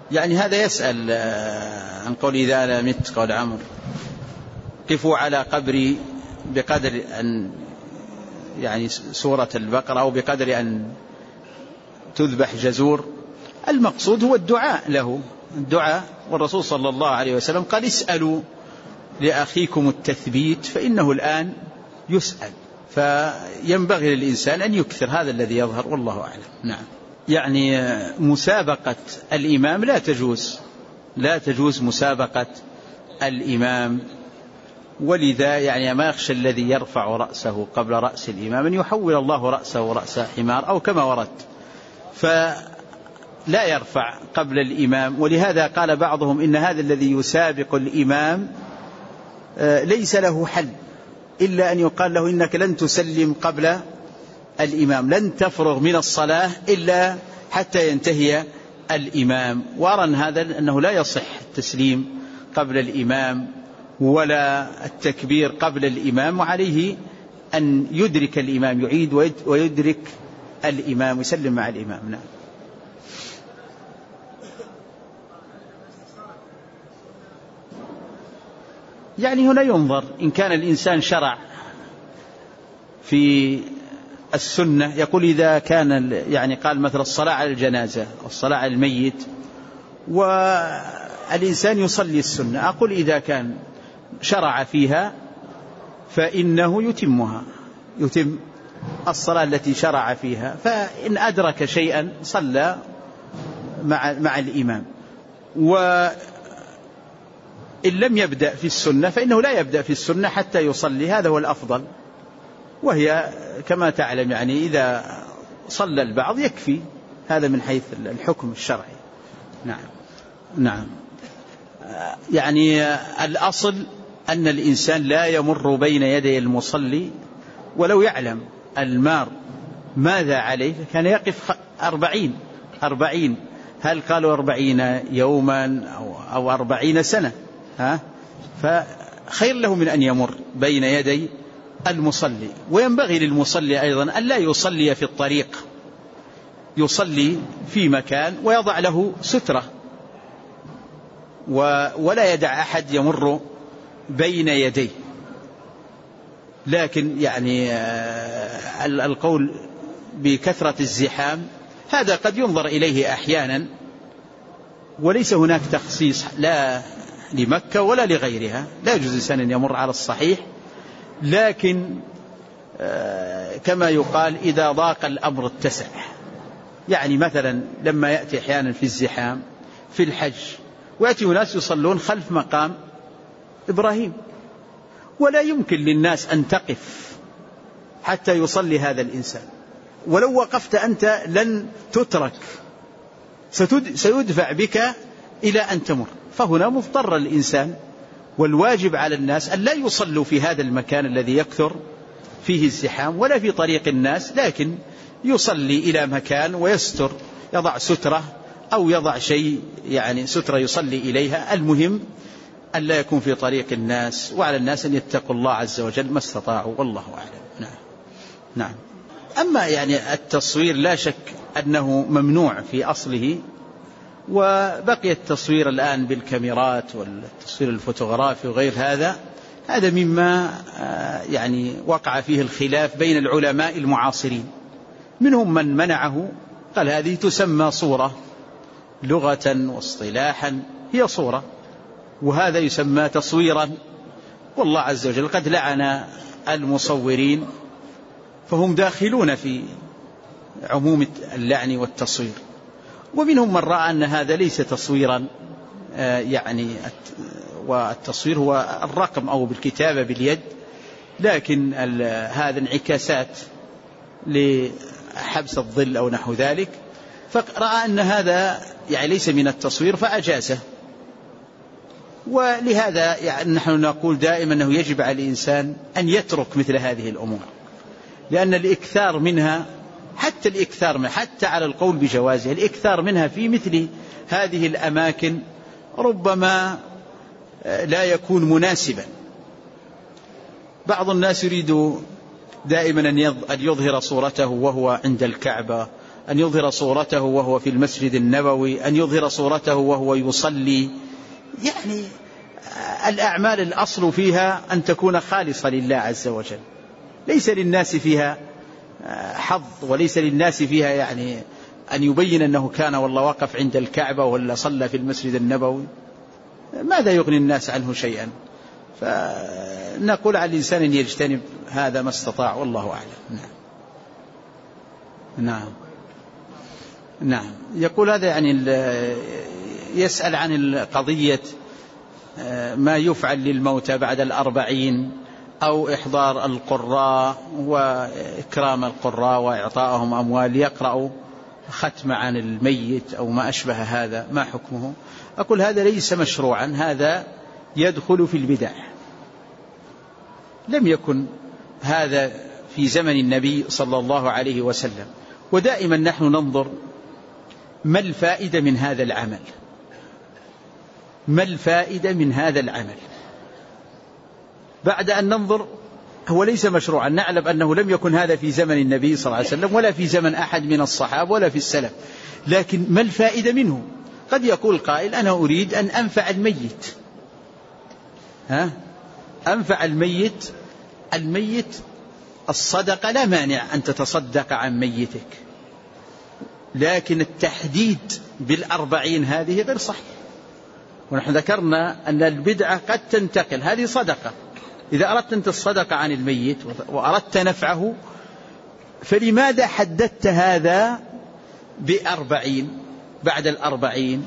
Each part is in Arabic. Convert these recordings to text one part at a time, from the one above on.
يعني هذا يسأل عن قول إذا أنا مت، قول عمرو قفوا على قبري بقدر أن يعني سورة البقرة أو بقدر أن تذبح جزور. المقصود هو الدعاء له، الدعاء، والرسول صلى الله عليه وسلم قال اسألوا لأخيكم التثبيت فإنه الآن يسأل، فينبغي للإنسان أن يكثر، هذا الذي يظهر والله أعلم. نعم. يعني مسابقة الإمام لا تجوز مسابقة الإمام، ولذا يعني ما يخشى الذي يرفع رأسه قبل رأس الإمام أن يحول الله رأسه رأس حمار أو كما ورد، فلا يرفع قبل الإمام. ولهذا قال بعضهم إن هذا الذي يسابق الإمام ليس له حل إلا أن يقال له إنك لن تسلم قبل الإمام، لن تفرغ من الصلاة إلا حتى ينتهي الإمام. وأرى هذا أنه لا يصح التسليم قبل الإمام ولا التكبير قبل الإمام، وعليه أن يدرك الإمام، يعيد ويدرك الإمام ويسلم مع الإمام. نعم. يعني هنا ينظر إن كان الإنسان في السنة، يقول إذا كان يعني قال مثل الصلاة على الجنازة الصلاة على الميت والإنسان يصلي السنة، أقول إذا كان شرع فيها فإنه يتم الصلاة التي شرع فيها، فإن أدرك شيئا صلى مع الإمام، وإن لم يبدأ في السنة فإنه لا يبدأ في السنة حتى يصلي، هذا هو الأفضل. وهي كما تعلم يعني إذا صلى البعض يكفي، هذا من حيث الحكم الشرعي. نعم. يعني الأصل أن الإنسان لا يمر بين يدي المصلي ولو يعلم المار ماذا عليه كان يقف 40. هل قالوا 40 يوما أو 40 سنة، فخير له من أن يمر بين يدي المصلي. وينبغي للمصلي أيضا أن لا يصلي في الطريق، يصلي في مكان ويضع له سترة، ولا يدع أحد يمر بين يديه. لكن يعني القول بكثرة الزحام هذا قد ينظر إليه أحيانا، وليس هناك تخصيص لا لمكة ولا لغيرها، لا يجوز الإنسان أن يمر على الصحيح. لكن كما يقال إذا ضاق الأمر اتسع، يعني مثلا لما يأتي أحيانا في الزحام في الحج ويأتي ناس يصلون خلف مقام إبراهيم، ولا يمكن للناس أن تقف حتى يصلي هذا الإنسان، ولو وقفت أنت لن تترك، سيدفع بك إلى أن تمر. فهنا مضطر الإنسان، والواجب على الناس أن لا يصلوا في هذا المكان الذي يكثر فيه الزحام ولا في طريق الناس، لكن يصلي إلى مكان ويستر، يضع سترة أو يضع شيء يعني سترة يصلي إليها. المهم أن لا يكون في طريق الناس، وعلى الناس أن يتقوا الله عز وجل ما استطاعوا، والله أعلم. نعم. أما يعني التصوير لا شك أنه ممنوع في أصله، وبقي التصوير الآن بالكاميرات والتصوير الفوتوغرافي وغير هذا مما يعني وقع فيه الخلاف بين العلماء المعاصرين. منهم من منعه، قال هذه تسمى صورة لغة واصطلاحا، هي صورة، وهذا يسمى تصويرا، والله عز وجل قد لعن المصورين، فهم داخلون في عموم اللعن والتصوير. ومنهم من رأى أن هذا ليس تصويرا، يعني والتصوير هو الرقم أو بالكتابة باليد، لكن هذا انعكاسات لحبس الظل أو نحو ذلك، فرأى أن هذا يعني ليس من التصوير فأجازه. ولهذا يعني نحن نقول دائما أنه يجب على الإنسان أن يترك مثل هذه الأمور، لأن الإكثار منها، حتى على القول بجوازها، الإكثار منها في مثل هذه الأماكن ربما لا يكون مناسبا. بعض الناس يريد دائما أن يظهر صورته وهو عند الكعبة أن يظهر صورته وهو في المسجد النبوي، أن يظهر صورته وهو يصلي. يعني الأعمال الأصل فيها أن تكون خالصة لله عز وجل، ليس للناس فيها حظ، وليس للناس فيها يعني أن يبين أنه كان والله وقف عند الكعبة ولا صلى في المسجد النبوي. ماذا يغني الناس عنه شيئا؟ فنقول على الإنسان أن يجتنب هذا ما استطاع، والله أعلم. نعم. يقول هذا يعني يسأل عن القضية ما يفعل للموتى بعد 40، أو إحضار القراء وإكرام القراء وإعطائهم أموال يقرأوا ختم عن الميت أو ما أشبه هذا، ما حكمه؟ أقول هذا ليس مشروعا، هذا يدخل في البدع. لم يكن هذا في زمن النبي صلى الله عليه وسلم. ودائما نحن ننظر ما الفائدة من هذا العمل، ما الفائدة من هذا العمل بعد أن ننظر. هو ليس مشروعا، نعلم أنه لم يكن هذا في زمن النبي صلى الله عليه وسلم ولا في زمن أحد من الصحابة ولا في السلف، لكن ما الفائدة منه؟ قد يقول قائل أنا أريد أن أنفع الميت، أنفع الميت الصدقة لا مانع أن تتصدق عن ميتك، لكن التحديد 40 هذه غير صحيح. ونحن ذكرنا أن البدعة قد تنتقل، هذه صدقة، إذا أردت أن تصدق عن الميت وأردت نفعه فلماذا حددت هذا 40 بعد 40؟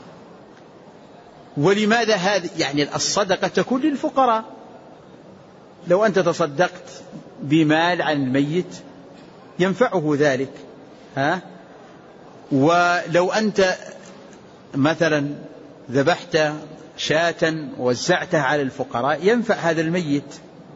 ولماذا هذا؟ يعني الصدقة تكون للفقراء. لو أنت تصدقت بمال عن الميت ينفعه ذلك، ولو أنت مثلا ذبحت شاة ووزعتها على الفقراء ينفع هذا الميت.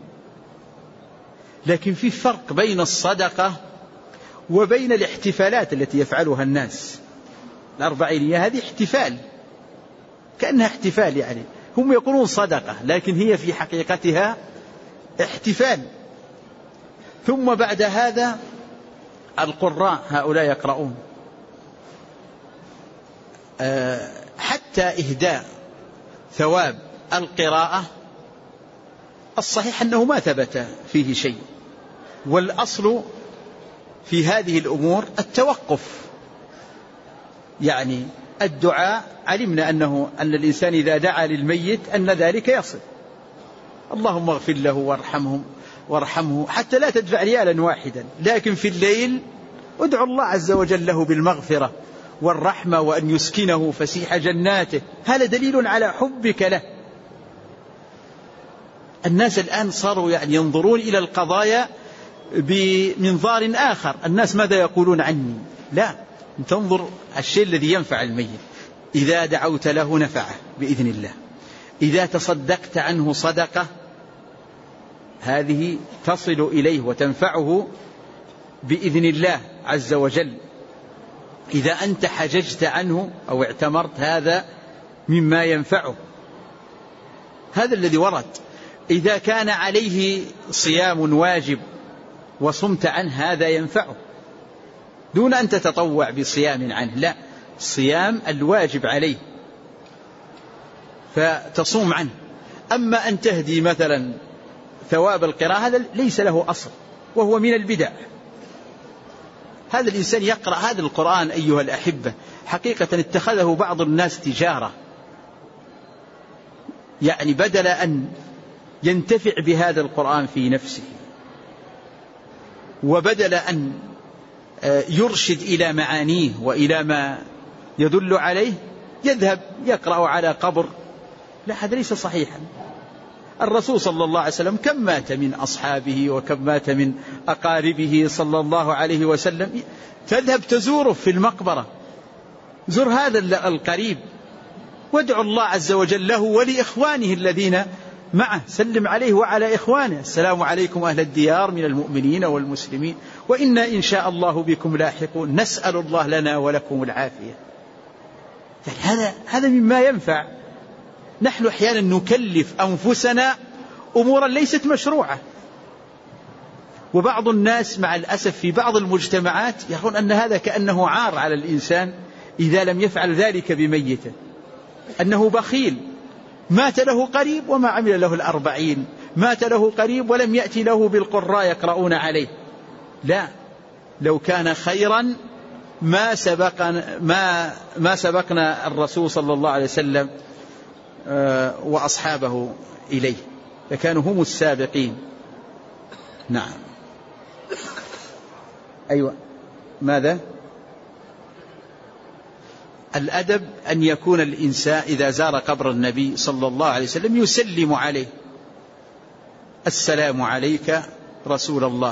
لكن في فرق بين الصدقة وبين الاحتفالات التي يفعلها الناس. 40 هذه احتفال، كأنها احتفال، يعني هم يقولون صدقة لكن هي في حقيقتها احتفال. ثم بعد هذا القراء هؤلاء يقرؤون، حتى إهداء ثواب القراءة الصحيح أنه ما ثبت فيه شيء، والأصل في هذه الأمور التوقف. يعني الدعاء علمنا أن الإنسان إذا دعا للميت أن ذلك يصل، اللهم اغفر له وارحمه، حتى لا تدفع ريالا واحدا، لكن في الليل ادعو الله عز وجل له بالمغفرة والرحمة وأن يسكنه فسيح جناته. هذا دليل على حبك له. الناس الآن صاروا يعني ينظرون إلى القضايا بمنظار آخر، الناس ماذا يقولون عني؟ لا، تنظر الشيء الذي ينفع الميت. إذا دعوت له نفعه بإذن الله، إذا تصدقت عنه صدقة هذه تصل إليه وتنفعه بإذن الله عز وجل. إذا أنت حججت عنه أو اعتمرت هذا مما ينفعه، هذا الذي ورد. إذا كان عليه صيام واجب وصمت عنه هذا ينفعه دون أن تتطوع بصيام عنه، لا، صيام الواجب عليه فتصوم عنه. أما أن تهدي مثلا ثواب القراءة هذا ليس له أصل وهو من البدع. هذا الإنسان يقرأ هذا القرآن أيها الأحبة حقيقة اتخذه بعض الناس تجارة، يعني بدل أن ينتفع بهذا القرآن في نفسه وبدل أن يرشد إلى معانيه وإلى ما يدل عليه يذهب يقرأ على قبر. لا، هذا ليس صحيحا. الرسول صلى الله عليه وسلم كم مات من أصحابه وكم مات من أقاربه صلى الله عليه وسلم، تذهب تزوره في المقبرة، زر هذا القريب وادعو الله عز وجل له ولإخوانه الذين معه، سلم عليه وعلى إخوانه، السلام عليكم أهل الديار من المؤمنين والمسلمين وإنا إن شاء الله بكم لاحقون، نسأل الله لنا ولكم العافية. هذا مما ينفع. نحن أحيانا نكلف أنفسنا أمورا ليست مشروعة، وبعض الناس مع الأسف في بعض المجتمعات يقول أن هذا كأنه عار على الإنسان إذا لم يفعل ذلك بميته، أنه بخيل، مات له قريب وما عمل له 40، مات له قريب ولم يأتي له بالقراء يقرؤون عليه. لا، لو كان خيرا ما سبقنا الرسول صلى الله عليه وسلم وأصحابه إليه، فكانوا هم السابقين. نعم. أيوة. ماذا؟ الأدب أن يكون الإنسان إذا زار قبر النبي صلى الله عليه وسلم يسلم عليه: السلام عليك رسول الله،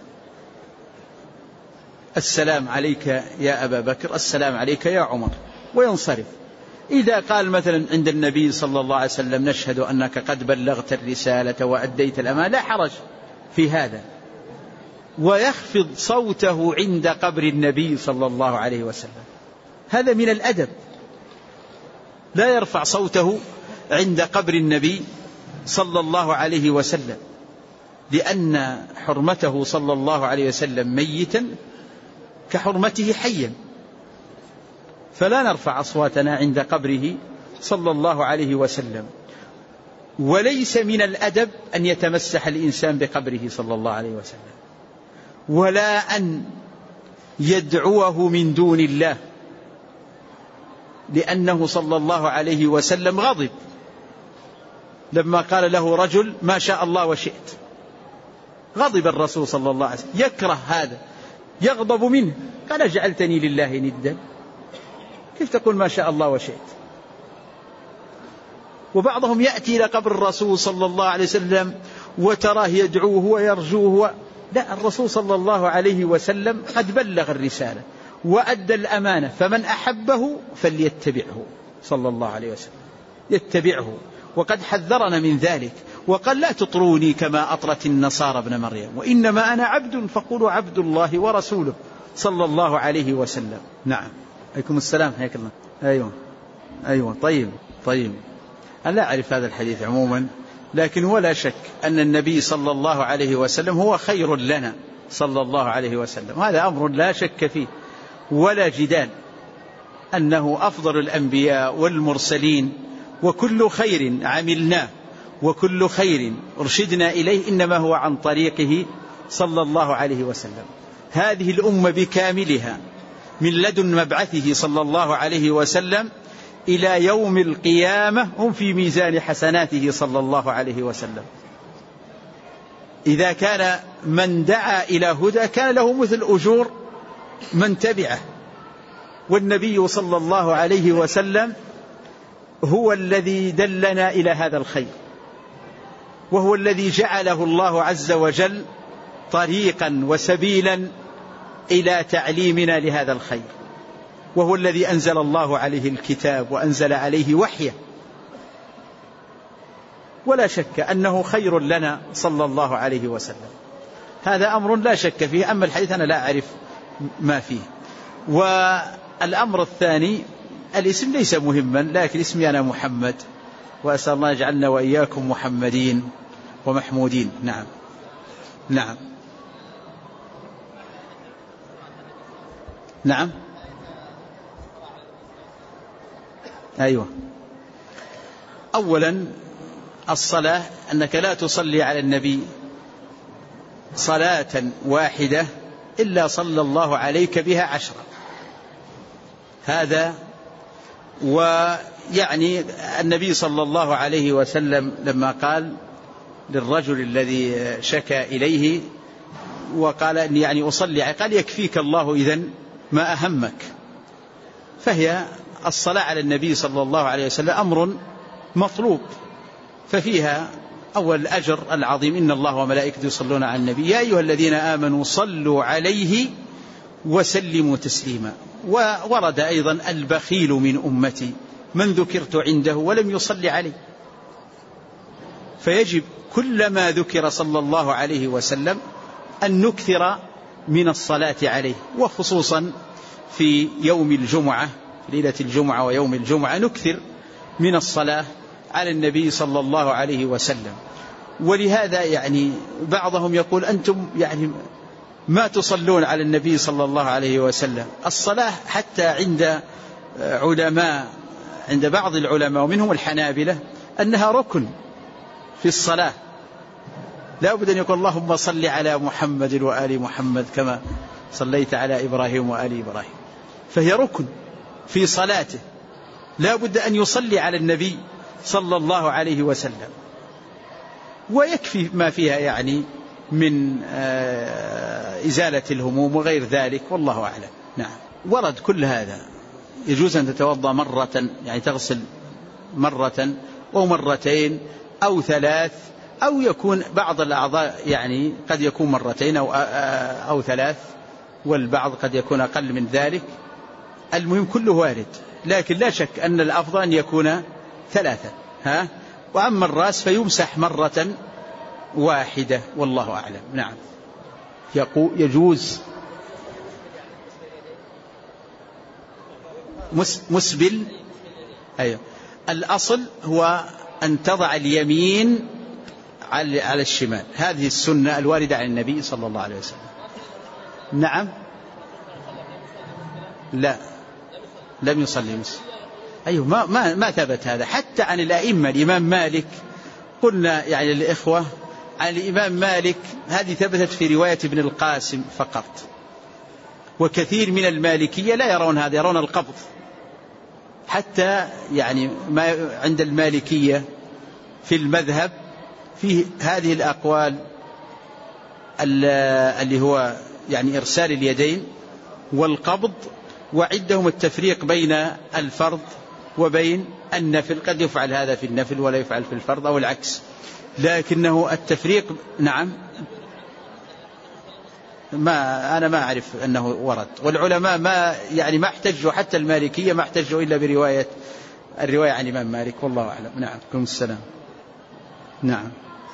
السلام عليك يا أبا بكر، السلام عليك يا عمر، وينصرف. إذا قال مثلا عند النبي صلى الله عليه وسلم: نشهد أنك قد بلغت الرسالة وأديت الأمانة، لا حرج في هذا. ويخفض صوته عند قبر النبي صلى الله عليه وسلم، هذا من الأدب، لا يرفع صوته عند قبر النبي صلى الله عليه وسلم، لأن حرمته صلى الله عليه وسلم ميتا كحرمته حيا، فلا نرفع أصواتنا عند قبره صلى الله عليه وسلم. وليس من الأدب أن يتمسح الإنسان بقبره صلى الله عليه وسلم، ولا أن يدعوه من دون الله، لأنه صلى الله عليه وسلم غضب لما قال له رجل: ما شاء الله وشئت. غضب الرسول صلى الله عليه وسلم، يكره هذا، يغضب منه، قال: جعلتني لله ندا، كيف تقول ما شاء الله وشئت؟ وبعضهم يأتي إلى قبر الرسول صلى الله عليه وسلم وتراه يدعوه ويرجوه. لا، الرسول صلى الله عليه وسلم قد بلغ الرسالة وأدى الأمانة، فمن أحبه فليتبعه صلى الله عليه وسلم، يتبعه، وقد حذرنا من ذلك وقال: لا تطروني كما أطرت النصارى ابن مريم، وإنما أنا عبد فقولوا عبد الله ورسوله صلى الله عليه وسلم. نعم. عليكم السلام، حياك الله. أيوة. طيب. أنا لا أعرف هذا الحديث عموما، لكن هو لا شك أن النبي صلى الله عليه وسلم هو خير لنا صلى الله عليه وسلم، هذا أمر لا شك فيه ولا جدال، أنه أفضل الأنبياء والمرسلين، وكل خير عملناه وكل خير ارشدنا إليه إنما هو عن طريقه صلى الله عليه وسلم. هذه الأمة بكاملها من لدن مبعثه صلى الله عليه وسلم إلى يوم القيامة هم في ميزان حسناته صلى الله عليه وسلم. إذا كان من دعا إلى هدى كان له مثل أجور من تبعه، والنبي صلى الله عليه وسلم هو الذي دلنا إلى هذا الخير، وهو الذي جعله الله عز وجل طريقا وسبيلا إلى تعليمنا لهذا الخير، وهو الذي أنزل الله عليه الكتاب وأنزل عليه وحيه، ولا شك أنه خير لنا صلى الله عليه وسلم، هذا أمر لا شك فيه. أما الحديث أنا لا أعرف ما فيه. والأمر الثاني، الاسم ليس مهما، لكن اسمي أنا محمد، وأسأل الله يجعلنا وإياكم محمدين ومحمودين. نعم. أيوة. أولا الصلاة، أنك لا تصلي على النبي صلاة واحدة إلا صلى الله عليك بها 10. هذا، ويعني النبي صلى الله عليه وسلم لما قال للرجل الذي شكى إليه وقال أني يعني أصلي، قال: يكفيك الله إذن ما أهمك. فهي الصلاة على النبي صلى الله عليه وسلم أمر مطلوب، ففيها أول الأجر العظيم: إن الله وملائكته يصلون على النبي يا أيها الذين آمنوا صلوا عليه وسلموا تسليما. وورد أيضا: البخيل من أمتي من ذكرت عنده ولم يصلي عليه. فيجب كلما ذكر صلى الله عليه وسلم أن نكثر من الصلاة عليه، وخصوصا في يوم الجمعة، ليلة الجمعة ويوم الجمعة، نكثر من الصلاة على النبي صلى الله عليه وسلم. ولهذا يعني بعضهم يقول أنتم يعني ما تصلون على النبي صلى الله عليه وسلم. الصلاة حتى عند بعض العلماء ومنهم الحنابلة أنها ركن في الصلاة، لا بد أن يقول اللهم صل على محمد وآل محمد كما صليت على إبراهيم وآل إبراهيم، فهي ركن في صلاته، لا بد أن يصلي على النبي صلى الله عليه وسلم، ويكفي ما فيها يعني من إزالة الهموم وغير ذلك، والله أعلم. نعم. ورد كل هذا. يجوز أن تتوضأ مرة، يعني تغسل مرة أو مرتين أو ثلاث، أو يكون بعض الأعضاء يعني قد يكون مرتين أو ثلاث، والبعض قد يكون أقل من ذلك. المهم كله وارد، لكن لا شك أن الأفضل أن يكون ثلاثة. وأما الرأس فيمسح مرة واحدة، والله أعلم. نعم. يجوز مسبل. أيوة. الأصل هو أن تضع اليمين على الشمال، هذه السنة الواردة عن النبي صلى الله عليه وسلم. نعم. لا، لم يصلي مسلم. أيوة، ما ثبت هذا حتى عن الأئمة. الإمام مالك قلنا يعني للإخوة عن الإمام مالك هذه ثبتت في رواية ابن القاسم فقط، وكثير من المالكية لا يرون هذا، يرون القبض. حتى يعني ما عند المالكية في المذهب فيه هذه الأقوال اللي هو يعني إرسال اليدين والقبض، وعندهم التفريق بين الفرض وبين النفل، قد يفعل هذا في النفل ولا يفعل في الفرض أو العكس، لكنه التفريق. نعم. أنا ما أعرف أنه ورد، والعلماء ما احتجوا، حتى المالكية ما احتجوا إلا الرواية عن الإمام مالك، والله أعلم. نعم. عليكم السلام. نعم.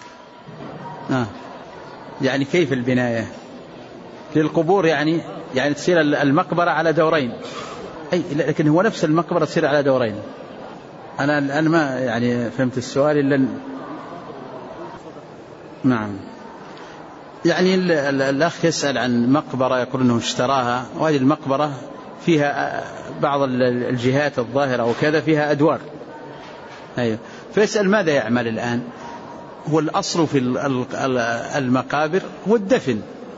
يعني كيف البناية للقبور؟ يعني تصير المقبرة على دورين، لكن هو نفس المقبرة تصير على دورين. أنا الآن ما يعني فهمت السؤال إلا. نعم. يعني الأخ يسأل عن مقبرة يقول أنه اشتراها، وهذه المقبرة فيها بعض الجهات الظاهرة وكذا فيها أدوار. أيوة. فيسأل ماذا يعمل الآن؟ هو الأصل في المقابر هو الدفن،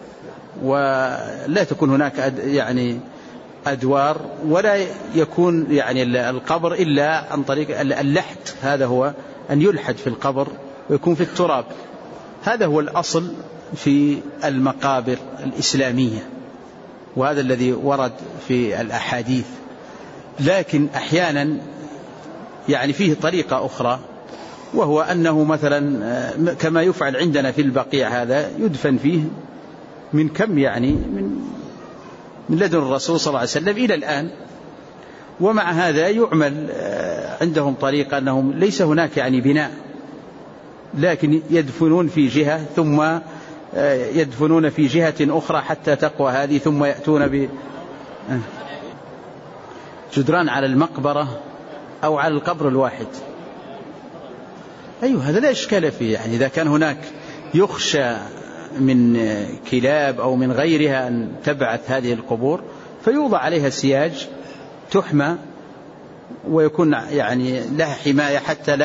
ولا تكون هناك يعني أدوار، ولا يكون يعني القبر إلا عن طريق اللحد. هذا هو أن يلحد في القبر ويكون في التراب. هذا هو الأصل في المقابر الإسلامية، وهذا الذي ورد في الأحاديث. لكن أحيانا يعني فيه طريقة أخرى، وهو أنه مثلا كما يفعل عندنا في البقيع، هذا يدفن فيه من كم يعني من لدن الرسول صلى الله عليه وسلم إلى الآن. ومع هذا يعمل عندهم طريقة أنهم ليس هناك يعني بناء، لكن يدفنون في جهة ثم يدفنون في جهة أخرى حتى تقوى هذه، ثم يأتون جدران على المقبرة أو على القبر الواحد. أيوه، هذا لا إشكال فيه. يعني إذا كان هناك يخشى من كلاب أو من غيرها أن تبعث هذه القبور، فيوضع عليها سياج تحمى ويكون يعني لها حماية حتى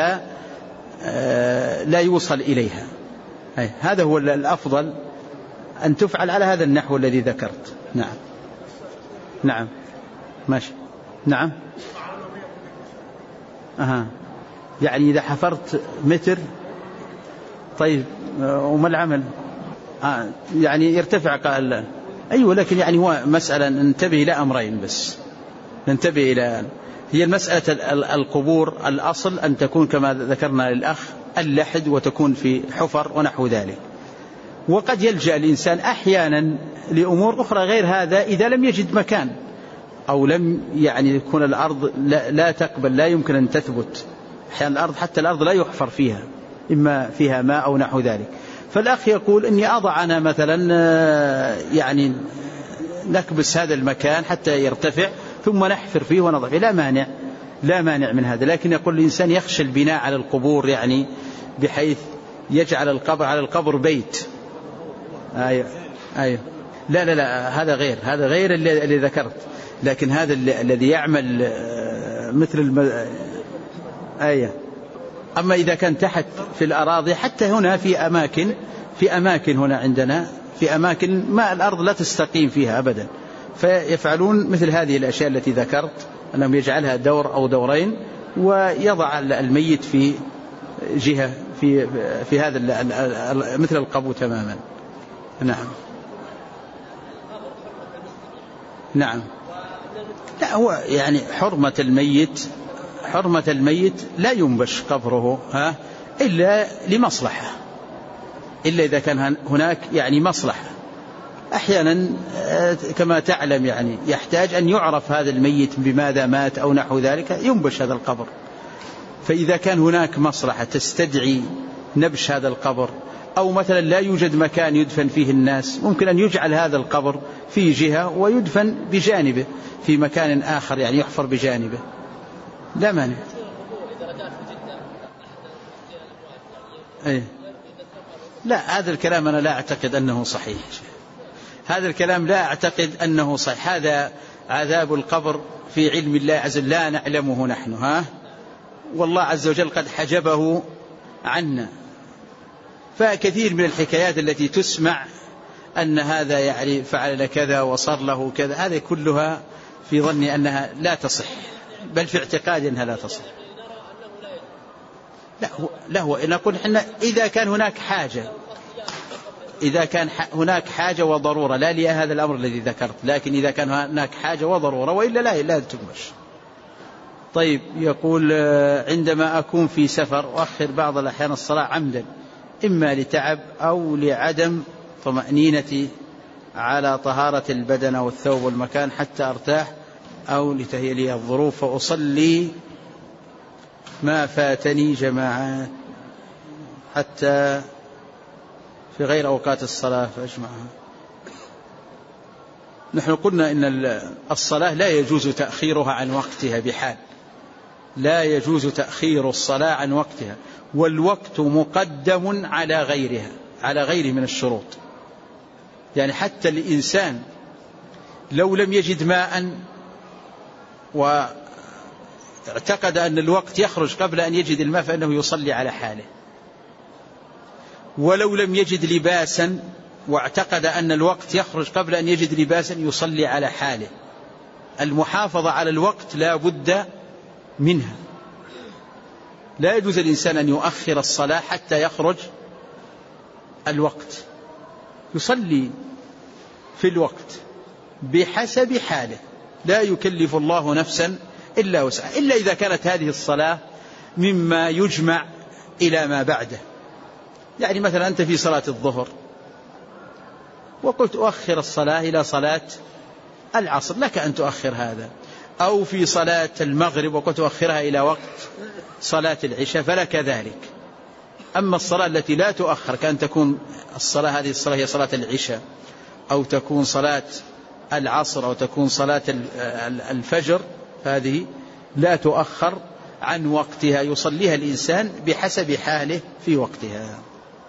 لا يوصل إليها. هذا هو الأفضل أن تفعل على هذا النحو الذي ذكرت. نعم. نعم. ماشي. نعم. يعني إذا حفرت متر، طيب وما العمل؟ يعني يرتفع قال. أيوة، لكن يعني هو مسألة ننتبه إلى أمرين بس. ننتبه إلى هي المسألة القبور الأصل أن تكون كما ذكرنا للأخ اللحد، وتكون في حفر ونحو ذلك. وقد يلجأ الإنسان أحيانا لأمور أخرى غير هذا إذا لم يجد مكان، أو لم يعني يكون الأرض لا تقبل، لا يمكن أن تثبت. أحيانا الأرض حتى الأرض لا يحفر فيها، إما فيها ماء أو نحو ذلك. فالأخ يقول إني أضع أنا مثلا يعني نكبس هذا المكان حتى يرتفع ثم نحفر فيه ونضع فيه، لا مانع من هذا. لكن يقول الإنسان يخشى البناء على القبور، يعني بحيث يجعل القبر على القبر بيت. أيوة أيوة. لا هذا غير اللي ذكرت، لكن هذا الذي يعمل مثل أيوة. أما إذا كان تحت في الأراضي، حتى هنا في أماكن هنا عندنا في أماكن ما الأرض لا تستقيم فيها أبدا، فيفعلون مثل هذه الأشياء التي ذكرت، أنهم يجعلها دور أو دورين ويضع الميت في جهة في هذا مثل القبو تماما. نعم. لا هو يعني حرمة الميت لا ينبش قبره إلا لمصلحة، إلا إذا كان هناك يعني مصلحة. أحيانا كما تعلم يعني يحتاج أن يعرف هذا الميت بماذا مات أو نحو ذلك، ينبش هذا القبر. فإذا كان هناك مصلحة تستدعي نبش هذا القبر، أو مثلا لا يوجد مكان يدفن فيه الناس، ممكن أن يجعل هذا القبر في جهة ويدفن بجانبه في مكان آخر، يعني يحفر بجانبه، لا مانع. لا هذا الكلام أنا لا أعتقد أنه صحيح، هذا الكلام لا أعتقد أنه صحيح. هذا عذاب القبر في علم الله عز وجل لا نعلمه نحن، والله عز وجل قد حجبه عنا. فكثير من الحكايات التي تسمع أن هذا يعني فعل كذا وصار له كذا، هذه كلها في ظني أنها لا تصح، بل في اعتقاد أنها لا تصح. لا هو نقول إحنا إذا كان هناك حاجة وضرورة، لا لهذا الأمر الذي ذكرت، لكن إذا كان هناك حاجة وضرورة، وإلا لا تنبش. طيب يقول عندما أكون في سفر أؤخر بعض الأحيان الصلاة عمدا، إما لتعب أو لعدم طمأنينتي على طهارة البدن أو الثوب والمكان حتى أرتاح، أو لتهيئ لي الظروف، فأصلي ما فاتني جماعات حتى في غير أوقات الصلاة فأجمعها. نحن قلنا إن الصلاة لا يجوز تأخيرها عن وقتها بحال، لا يجوز تأخير الصلاة عن وقتها، والوقت مقدم على غيره من الشروط. يعني حتى الإنسان لو لم يجد ماء واعتقد أن الوقت يخرج قبل أن يجد الماء فإنه يصلي على حاله، ولو لم يجد لباسا واعتقد أن الوقت يخرج قبل أن يجد لباسا يصلي على حاله. المحافظة على الوقت لا بد منها، لا يجوز الإنسان أن يؤخر الصلاة حتى يخرج الوقت، يصلي في الوقت بحسب حاله، لا يكلف الله نفسا إلا وسعها، إلا إذا كانت هذه الصلاة مما يجمع إلى ما بعده. يعني مثلا أنت في صلاة الظهر وقلت أؤخر الصلاة إلى صلاة العصر، لك أن تؤخر هذا، أو في صلاة المغرب وقلت أؤخرها إلى وقت صلاة العشاء فلك ذلك. أما الصلاة التي لا تؤخر، كأن تكون هذه الصلاة هي صلاة العشاء، أو تكون صلاة العصر، أو تكون صلاة الفجر، هذه لا تؤخر عن وقتها، يصليها الإنسان بحسب حاله في وقتها.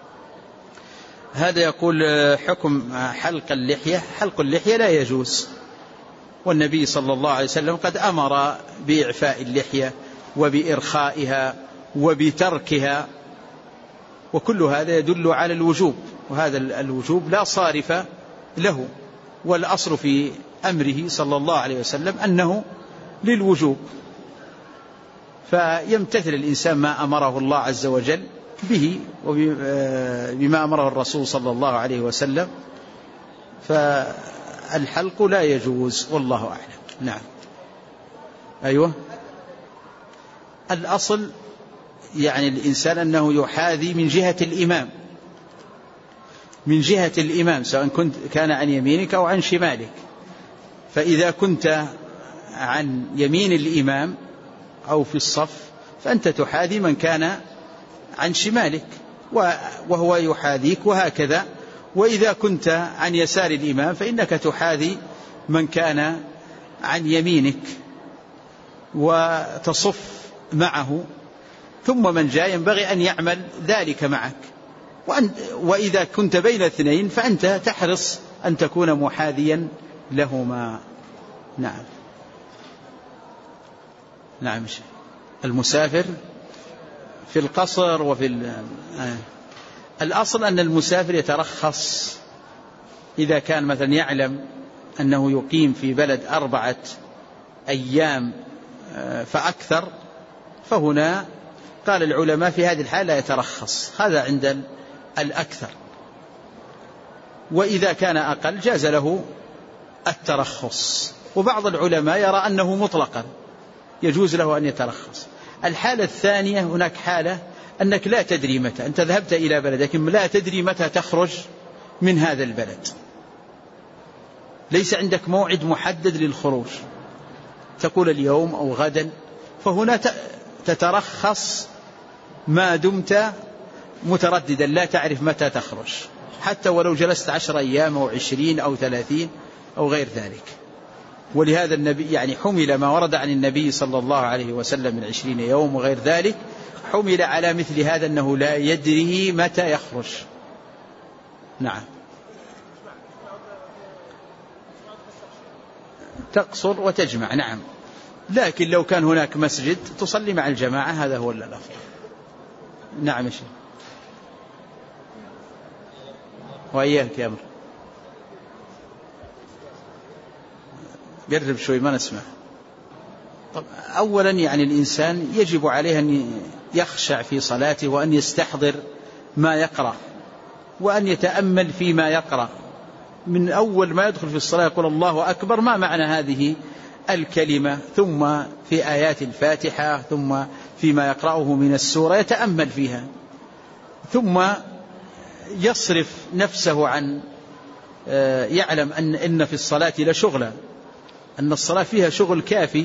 هذا يقول حكم حلق اللحية. حلق اللحية لا يجوز، والنبي صلى الله عليه وسلم قد أمر بإعفاء اللحية وبإرخائها وبتركها، وكل هذا يدل على الوجوب، وهذا الوجوب لا صارف له، والأصل في أمره صلى الله عليه وسلم أنه للوجوب، فيمتثل الإنسان ما أمره الله عز وجل به وبما أمره الرسول صلى الله عليه وسلم، فالحلق لا يجوز والله أعلم. نعم. أيوة. الأصل يعني الإنسان أنه يحاذي من جهة الإمام، سواء كان عن يمينك أو عن شمالك. فإذا كنت عن يمين الإمام أو في الصف فأنت تحاذي من كان عن شمالك وهو يحاذيك، وهكذا. وإذا كنت عن يسار الإمام فإنك تحاذي من كان عن يمينك وتصف معه، ثم من جاء ينبغي أن يعمل ذلك معك. وإذا كنت بين اثنين فأنت تحرص أن تكون محاذيا لهما. نعم. نعم. المسافر في القصر وفي الأصل أن المسافر يترخص إذا كان مثلا يعلم أنه يقيم في بلد 4 أيام فأكثر، فهنا قال العلماء في هذه الحالة يترخص، هذا عند الأكثر. وإذا كان أقل جاز له الترخص. وبعض العلماء يرى أنه مطلقا يجوز له أن يترخص. الحالة الثانية، هناك حالة أنك لا تدري متى، أنت ذهبت إلى بلد لكن لا تدري متى تخرج من هذا البلد، ليس عندك موعد محدد للخروج، تقول اليوم أو غدا، فهنا تترخص ما دمت مترددا لا تعرف متى تخرج، حتى ولو جلست 10 أيام أو 20 أو 30 أو غير ذلك. ولهذا النبي يعني حمل ما ورد عن النبي صلى الله عليه وسلم من 20 يوم وغير ذلك، حمل على مثل هذا أنه لا يدري متى يخرج. نعم. تقصر وتجمع. نعم. لكن لو كان هناك مسجد تصلي مع الجماعة، هذا هو الأفضل. نعم يا شيخ. وإياك يا أمر. قرب شوي ما نسمع. طب أولا يعني الإنسان يجب عليه أن يخشع في صلاته وأن يستحضر ما يقرأ وأن يتأمل فيما يقرأ. من أول ما يدخل في الصلاة يقول الله أكبر، ما معنى هذه الكلمة، ثم في آيات الفاتحة، ثم فيما يقرأه من السورة يتأمل فيها، ثم يصرف نفسه عن يعلم أن في الصلاة لشغلا، أن الصلاة فيها شغل كافي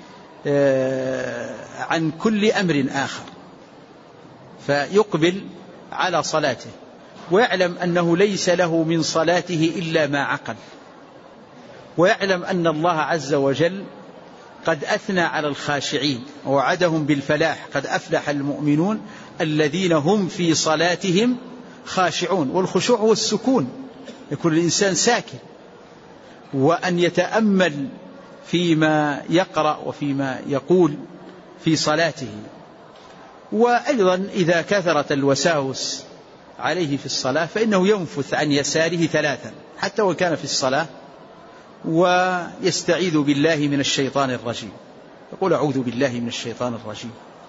عن كل أمر آخر، فيقبل على صلاته ويعلم أنه ليس له من صلاته إلا ما عقل، ويعلم أن الله عز وجل قد أثنى على الخاشعين ووعدهم بالفلاح، قد أفلح المؤمنون الذين هم في صلاتهم خاشعون. والخشوع هو السكون، يكون الإنسان ساكن، وأن يتأمل فيما يقرأ وفيما يقول في صلاته. وأيضا إذا كثرت الوساوس عليه في الصلاة فإنه ينفث عن يساره 3 حتى وكان في الصلاة، ويستعيذ بالله من الشيطان الرجيم، يقول أعوذ بالله من الشيطان الرجيم،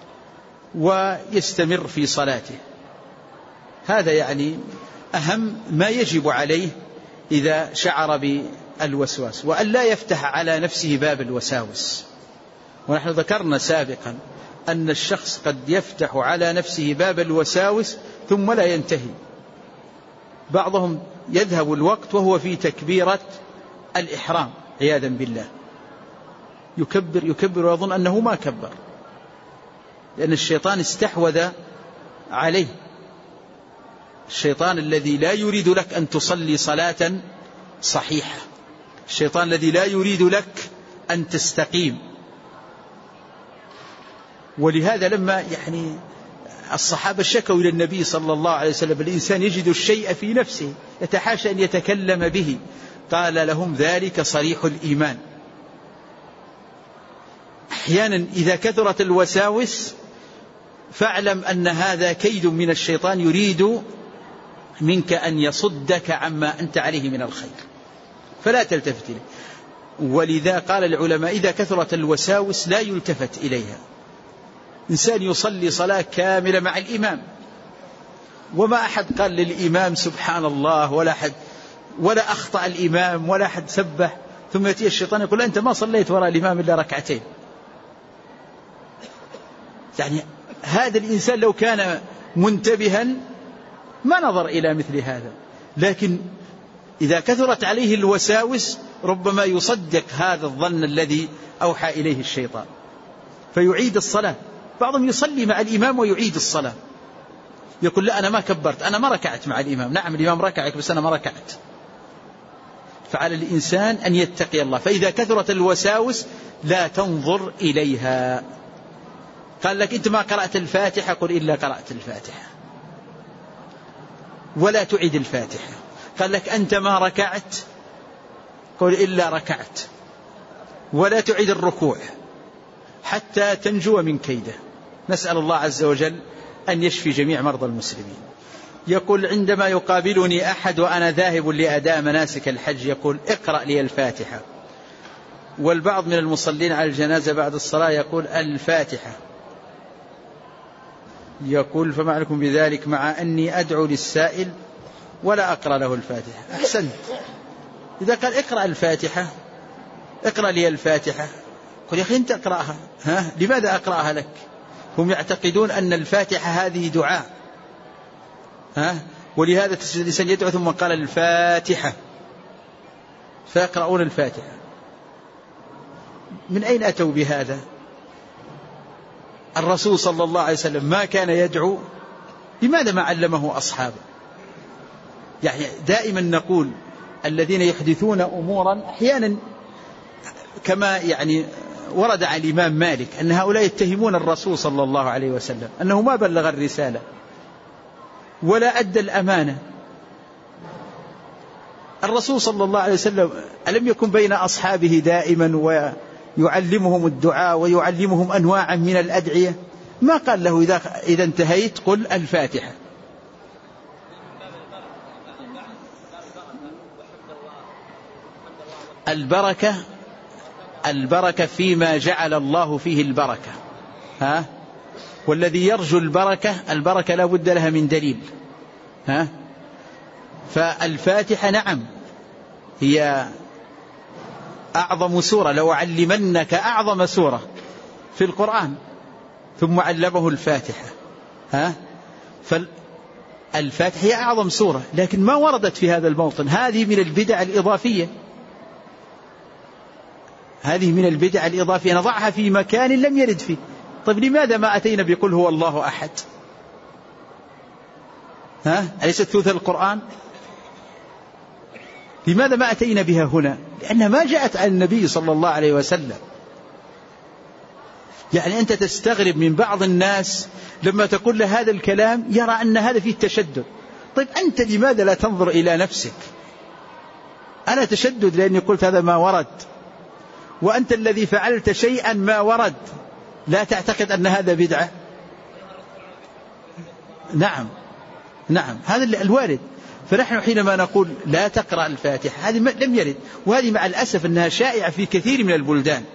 ويستمر في صلاته. هذا يعني أهم ما يجب عليه إذا شعر بالوسواس، وأن لا يفتح على نفسه باب الوساوس. ونحن ذكرنا سابقا أن الشخص قد يفتح على نفسه باب الوساوس ثم لا ينتهي. بعضهم يذهب الوقت وهو في تكبيرة الإحرام عياذا بالله، يكبر يكبر ويظن أنه ما كبر، لأن الشيطان استحوذ عليه. الشيطان الذي لا يريد لك أن تصلي صلاة صحيحة، الشيطان الذي لا يريد لك أن تستقيم. ولهذا لما يعني الصحابة شكوا إلى النبي صلى الله عليه وسلم الإنسان يجد الشيء في نفسه يتحاشى أن يتكلم به، قال لهم ذلك صريح الإيمان. أحيانا إذا كثرت الوساوس فاعلم أن هذا كيد من الشيطان يريد منك أن يصدك عما أنت عليه من الخير، فلا تلتفت إليه. ولذا قال العلماء إذا كثرت الوساوس لا يلتفت إليها. إنسان يصلي صلاة كاملة مع الإمام وما أحد قال للإمام سبحان الله، ولا أخطأ الإمام ولا أحد سبح، ثم يأتي الشيطان يقول أنت ما صليت وراء الإمام إلا 2 ركعتين. يعني هذا الإنسان لو كان منتبها ما نظر إلى مثل هذا، لكن إذا كثرت عليه الوساوس ربما يصدق هذا الظن الذي أوحى إليه الشيطان فيعيد الصلاة. بعضهم يصلي مع الإمام ويعيد الصلاة، يقول لا أنا ما كبرت، أنا ما ركعت مع الإمام. نعم الإمام ركعك بس أنا ما ركعت. فعلى الإنسان أن يتقي الله، فإذا كثرت الوساوس لا تنظر إليها. قال لك أنت ما قرأت الفاتحة، قل إلا قرأت الفاتحة. ولا تعيد الفاتحة. قال لك أنت ما ركعت، قل إلا ركعت، ولا تعيد الركوع حتى تنجو من كيده. نسأل الله عز وجل أن يشفي جميع مرضى المسلمين. يقول عندما يقابلني أحد وأنا ذاهب لأداء مناسك الحج يقول اقرأ لي الفاتحة، والبعض من المصلين على الجنازة بعد الصلاة يقول الفاتحة، يقول فما عليكم بذلك مع أني أدعو للسائل ولا أقرأ له الفاتحة. أحسنت، إذا قال اقرأ الفاتحة، اقرأ لي الفاتحة، قل يا أخي أنت اقرأها، لماذا أقرأها لك؟ هم يعتقدون أن الفاتحة هذه دعاء، ولهذا الإنسان يدعو ثم قال الفاتحة فيقرؤون الفاتحة. من أين أتوا بهذا؟ الرسول صلى الله عليه وسلم ما كان يدعو، لماذا ما علمه أصحابه؟ يعني دائما نقول الذين يحدثون أمورا أحيانا كما يعني ورد عن الإمام مالك أن هؤلاء يتهمون الرسول صلى الله عليه وسلم أنه ما بلغ الرسالة ولا أدى الأمانة. الرسول صلى الله عليه وسلم ألم يكن بين أصحابه دائما ويعلمهم الدعاء ويعلمهم أنواعا من الأدعية؟ ما قال له إذا انتهيت قل الفاتحة. البركة فيما جعل الله فيه البركة، والذي يرجو البركة لا بد لها من دليل. فالفاتحة نعم هي أعظم سورة، لو علمنك أعظم سورة في القرآن ثم علمه الفاتحة. فالفاتحة هي أعظم سورة، لكن ما وردت في هذا الموطن. هذه من البدع الإضافية، نضعها في مكان لم يرد فيه. طيب لماذا ما أتينا بقول هو الله أحد؟ أليست ثلث القرآن؟ لماذا ما أتينا بها هنا؟ لأنها ما جاءت عن النبي صلى الله عليه وسلم. يعني أنت تستغرب من بعض الناس لما تقول له هذا الكلام يرى أن هذا فيه تشدد. طيب أنت لماذا لا تنظر إلى نفسك؟ أنا تشدد لأني قلت هذا ما ورد، وأنت الذي فعلت شيئا ما ورد، لا تعتقد أن هذا بدعة؟ نعم هذا الوارد. فنحن حينما نقول لا تقرأ الفاتحة هذه لم يرد، وهذه مع الأسف أنها شائعة في كثير من البلدان.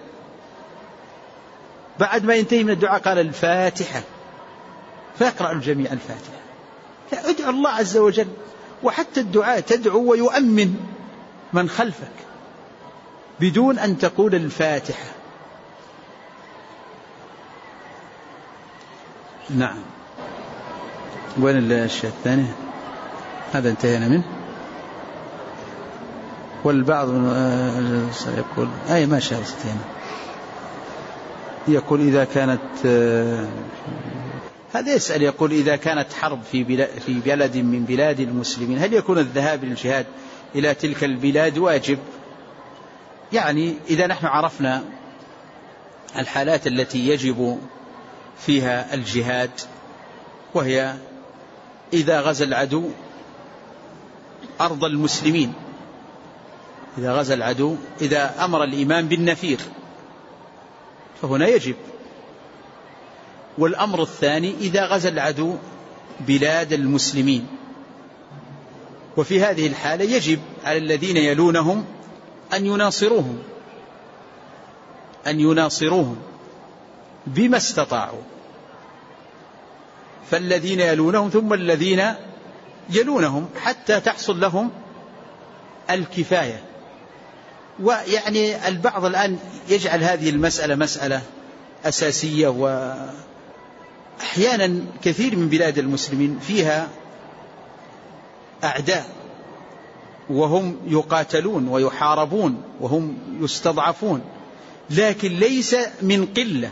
بعد ما ينتهي من الدعاء قال الفاتحة فيقرأ الجميع الفاتحة. لا، ادعو الله عز وجل، وحتى الدعاء تدعو ويؤمن من خلفك بدون أن تقول الفاتحة. نعم. وين الشيء الثاني؟ هذا انتهينا منه. والبعض يقول ما شاء يقول إذا كانت هذا يسأل يقول إذا كانت حرب في بلد من بلاد المسلمين هل يكون الذهاب للجهاد إلى تلك البلاد واجب؟ يعني إذا نحن عرفنا الحالات التي يجب فيها الجهاد، وهي إذا غزا العدو أرض المسلمين، إذا أمر الإمام بالنفير فهنا يجب. والأمر الثاني إذا غزا العدو بلاد المسلمين، وفي هذه الحالة يجب على الذين يلونهم أن يناصروهم بما استطاعوا، فالذين يلونهم ثم الذين يلونهم حتى تحصل لهم الكفاية. ويعني البعض الآن يجعل هذه المسألة مسألة أساسية، وأحيانا كثير من بلاد المسلمين فيها أعداء وهم يقاتلون ويحاربون وهم يستضعفون، لكن ليس من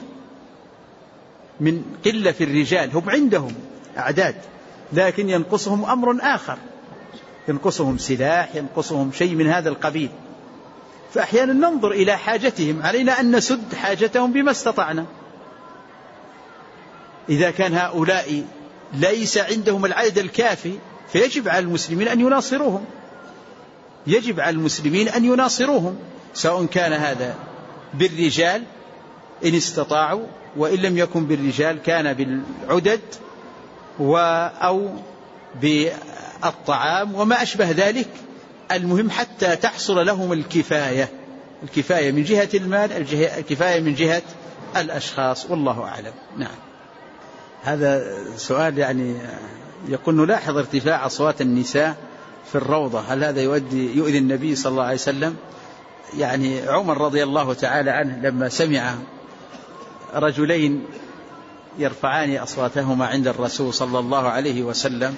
قلة في الرجال، هم عندهم أعداد لكن ينقصهم أمر آخر، ينقصهم سلاح، ينقصهم شيء من هذا القبيل. فأحيانا ننظر إلى حاجتهم، علينا أن نسد حاجتهم بما استطعنا. إذا كان هؤلاء ليس عندهم العدد الكافي فيجب على المسلمين أن يناصروهم، يجب على المسلمين أن يناصروهم، سواء كان هذا بالرجال إن استطاعوا، وإن لم يكن بالرجال كان بالعدد أو بالطعام وما أشبه ذلك. المهم حتى تحصل لهم الكفاية من جهة المال، الكفاية من جهة الأشخاص، والله أعلم. نعم. هذا سؤال يقول نلاحظ ارتفاع أصوات النساء في الروضة، هل هذا يؤذي النبي صلى الله عليه وسلم؟ عمر رضي الله تعالى عنه لما سمع رجلين يرفعان أصواتهما عند الرسول صلى الله عليه وسلم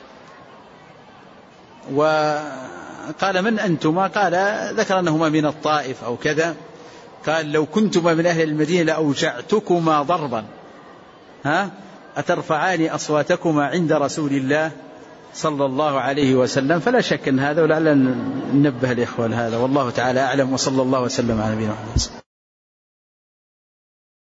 وقال من أنتما؟ قال ذكر أنهما من الطائف أو كذا، قال لو كنتما من أهل المدينة لأوجعتكما ضربا، أترفعان أصواتكما عند رسول الله صلى الله عليه وسلم؟ فلا شك أن هذا، ولعل ننبه الإخوان هذا، والله تعالى أعلم، وصلى الله وسلم على نبينا محمد.